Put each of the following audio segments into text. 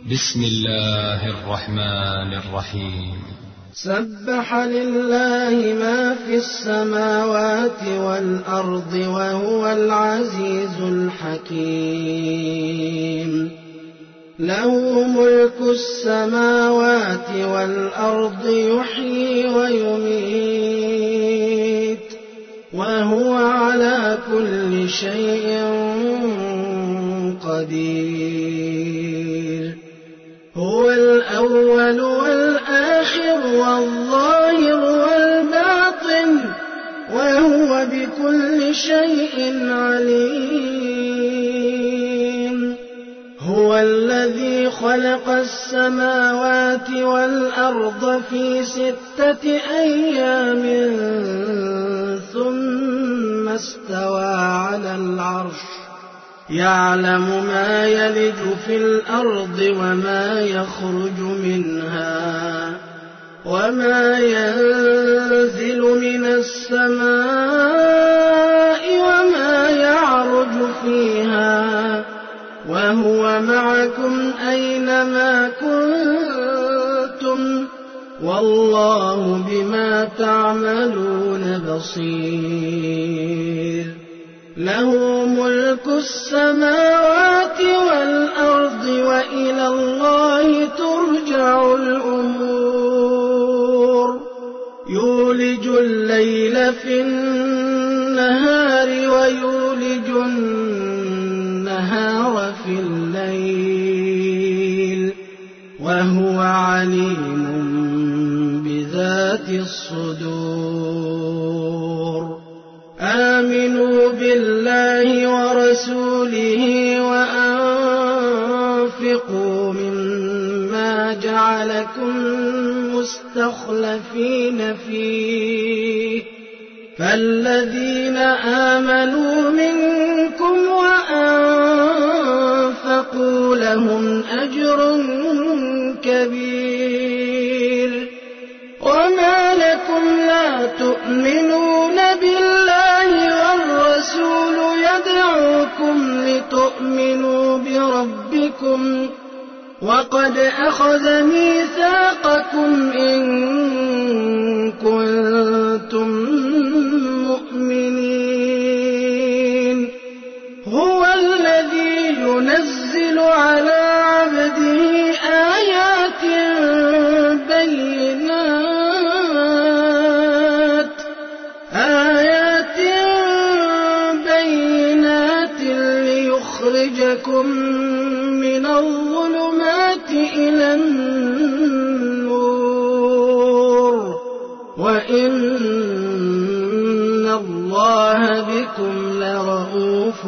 بسم الله الرحمن الرحيم. سبح لله ما في السماوات والأرض وهو العزيز الحكيم. له ملك السماوات والأرض يحيي ويميت وهو على كل شيء قدير. هو الأول والآخر والظاهر والباطن وهو بكل شيء عليم. هو الذي خلق السماوات والأرض في 6 أيام ثم استوى على العرش يعلم ما يلج في الأرض وما يخرج منها وما ينزل من السماء وما يعرج فيها وهو معكم أينما كنتم والله بما تعملون بصير. له ملك السماوات والأرض وإلى الله ترجع الأمور. يولج الليل في النهار ويولج النهار في الليل وهو عليم بذات الصدور. آمنوا بالله ورسوله وأنفقوا مما جعلكم مستخلفين فيه فالذين آمنوا منكم وأنفقوا لهم أجر كبير. وما لكم لا تؤمنون بالله والرسول يدعوكم لتؤمنوا بربكم وقد أخذ ميثاقكم إن كنتم مؤمنين. هو الذي ينزل على عبده آيات بينات ليخرجكم من الظلمات إلى النور وإن الله بكم لرءوف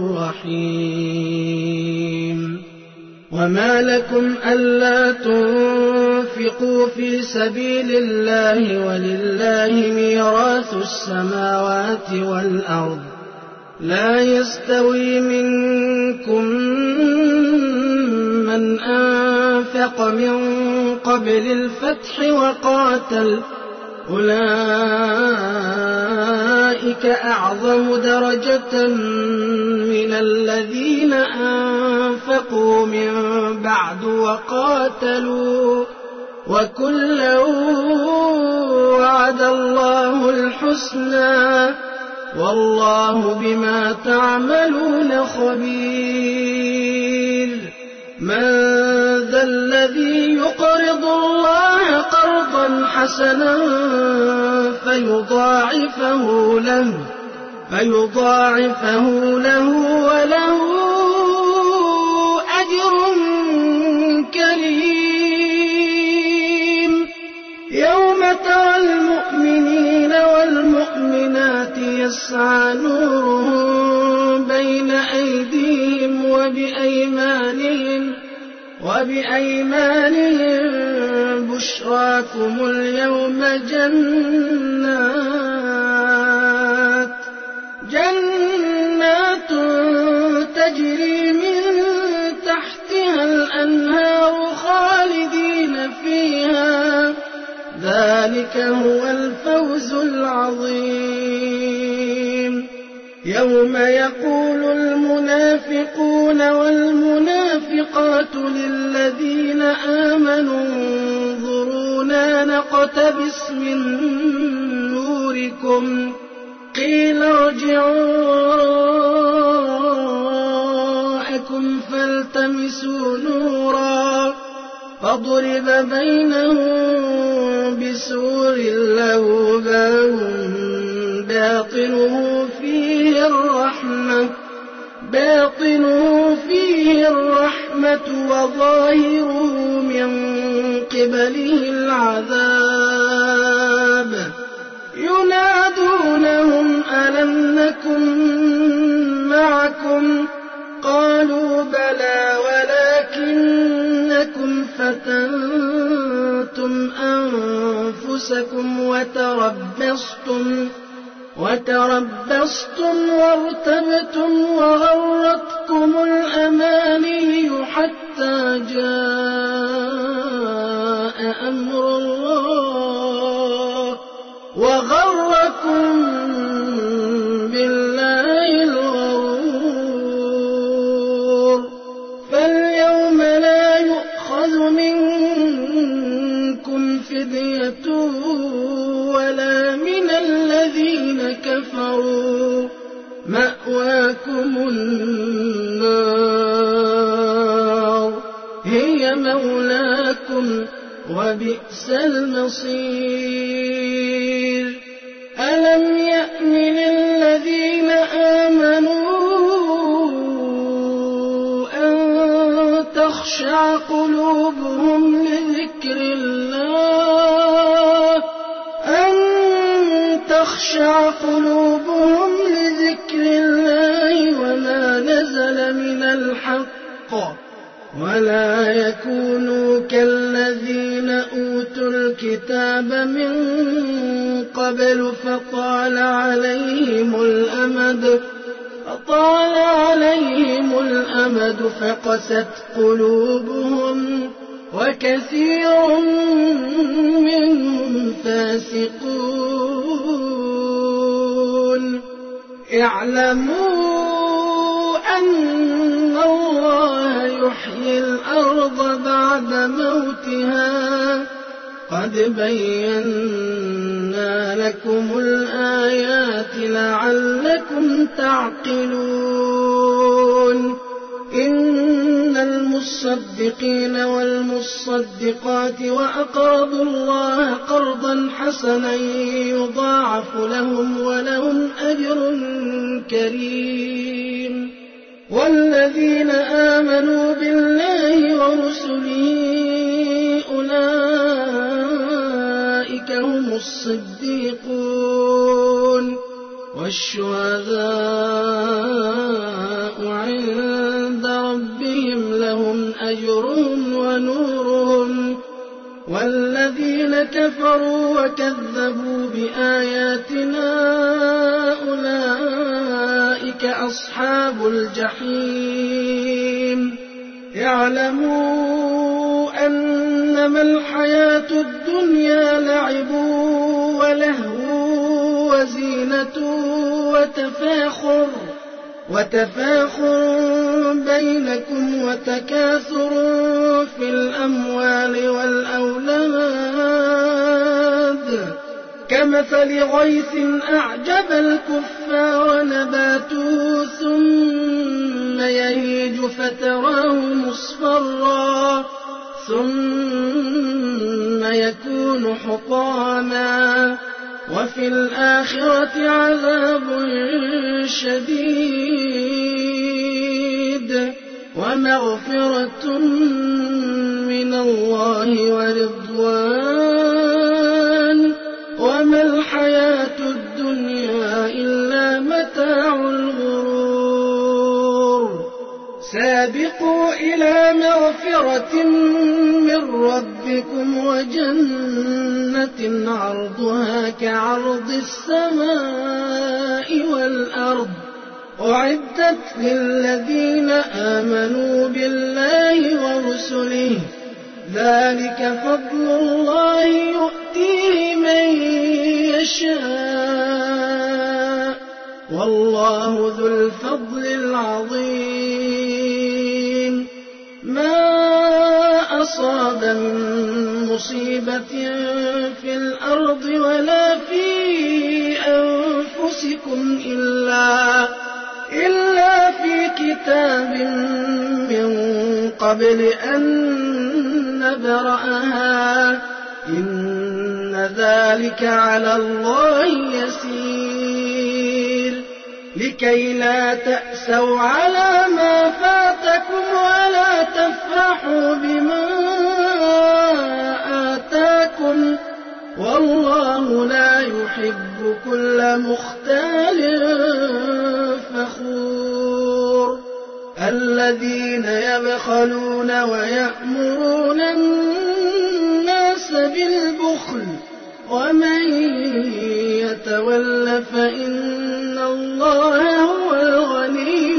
رحيم. وما لكم ألا تنفقوا في سبيل الله ولله ميراث السماوات والأرض لا يستوي منكم من أنفق من قبل الفتح وقاتل أولئك أعظم درجة من الذين أنفقوا من بعد وقاتلوا وكلا وعد الله الحسنى والله بما تعملون خبير. من ذا الذي يقرض الله قرضا حسنا فيضاعفه له وله أجر كريم. يوم ترى المؤمنين والمؤمنات يسعى نورهم بين أيديهم وبأيمانهم بشراكم اليوم جنات تجري من تحتها الأنهار خالدين فيها ذلك هو الفوز العظيم. يوم يقول المنافقون والمنافقات للذين الذين آمنوا انظرونا نقتبس من نوركم قيل ارجعوا وراءكم فالتمسوا نورا فضرب بينهم بسور له باب باطنه فيه الرحمة وظاهره من قبله العذاب ينادونهم ألم نكن معكم قالوا بلى ولكنكم فتنتم أنفسكم وتربصتم وارتبتم وغرتكم الأماني حتى جاء أمر الله وغركم بالله الغرور فاليوم لا يؤخذ منكم فدية ولا من الذين كفروا مأواكم النار هي مولاكم وبئس المصير ألم يأن للذين آمنوا أن تخشع قلوبهم لذكر الله وما نزل من الحق ولا يكونوا كالذين أوتوا الكتاب من قبل فطال عليهم الأمد فقست قلوبهم وكثير منهم فاسقون اعلموا أن الله يحيي الأرض بعد موتها قد بينا لكم الآيات لعلكم تعقلون إن المصدقين والمصدقات وأقرضوا الله قرضا حسنا يضاعف لهم ولهم أجر كريم والذين آمنوا بالله ورسله أولئك هم الصديقون والشهداء عند ربهم لهم أجرهم ونورهم والذين كفروا وكذبوا بآياتنا أولئك أصحاب الجحيم اعلموا أنما الحياة الدنيا لعب ولهو وزينة وتفاخر بينكم وتكاثر في الأموال والأولاد كمثل غيث أعجب الكفار نباته ثم يهيج فتراه مصفرا ثم يكون حطاما وفي الآخرة عذاب شديد ومغفرة من الله ورضوان وما الحياة الدنيا إلا متاع الغرور سابقوا إلى مغفرة من ربكم وجنة عرضها كعرض السماء والأرض أعدت للذين آمنوا بالله ورسله ذلك فضل الله يؤتيه من يشاء والله ذو الفضل العظيم ما أصاب من مصيبة في الأرض ولا في أنفسكم إلا في كتاب من قبل أن نبرأها إن ذلك على الله يسير لكي لا تأسوا على ما فاتكم ولا تفرحوا بما آتاكم والله لا يحب كل مختال فخور الذين يبخلون ويأمرون الناس بالبخل ومن يتول فإن الله هو الغني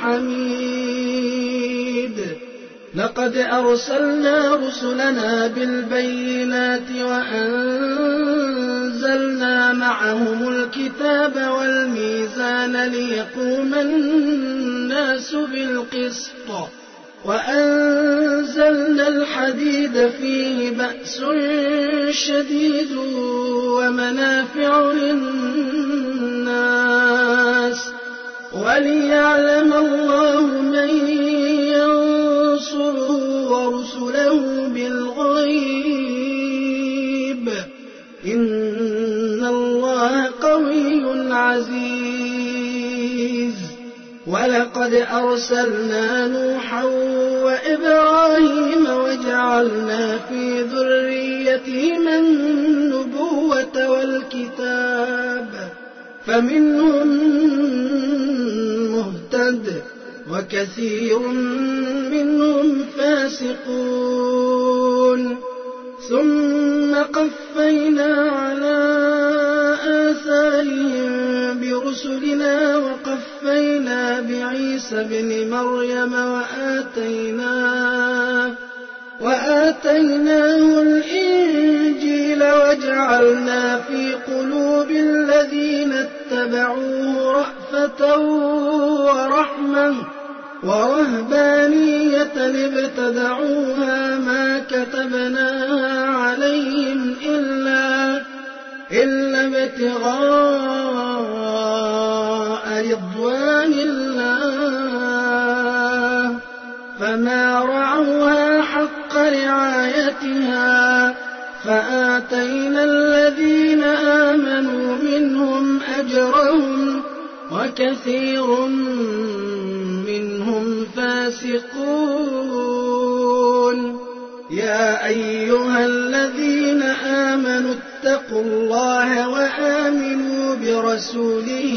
الحميد لقد أرسلنا رسلنا بالبينات وأنزلنا معهم الكتاب والميزان ليقوم الناس بالقسط وأنزلنا الحديد فيه بأس شديد ومنافع للناس وليعلم الله من ينصره ورسله بالغيب إن الله قوي عزيز ولقد أرسلنا نوحا وإبراهيم وجعلنا في ذريتهما النبوة والكتاب فمنهم مهتد وكثير منهم فاسقون ثم قفينا على آثارهم برسلنا وقفينا بعيسى بن مريم وآتيناه الإنجيل وجعلنا في قلوب الذين اتبعوه رأفة ورحمة ورهبانية ابتدعوها ما كتبناها عليهم إلا ابتغاء رضوان الله فما رعوها حق رعايتها فآتينا الذين آمنوا منهم أجرهم وكثير منهم فاسقون يا أيها الذين آمنوا اتقوا الله وآمنوا برسوله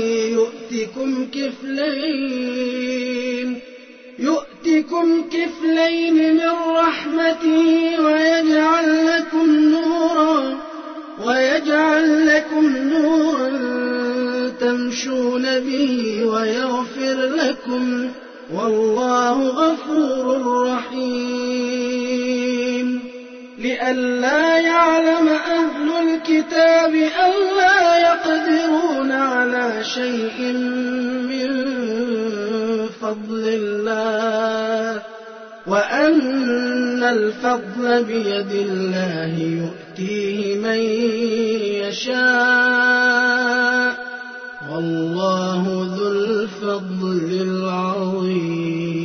يؤتكم كفلين من رحمته ويجعل لكم نورا تمشون به ويغفر لكم والله غفور رحيم لئلا يعلم أهل الكتاب ألا يقدرون على شيء من فضل الله وأن الفضل بيد الله يؤتيه من يشاء والله ذو الفضل العظيم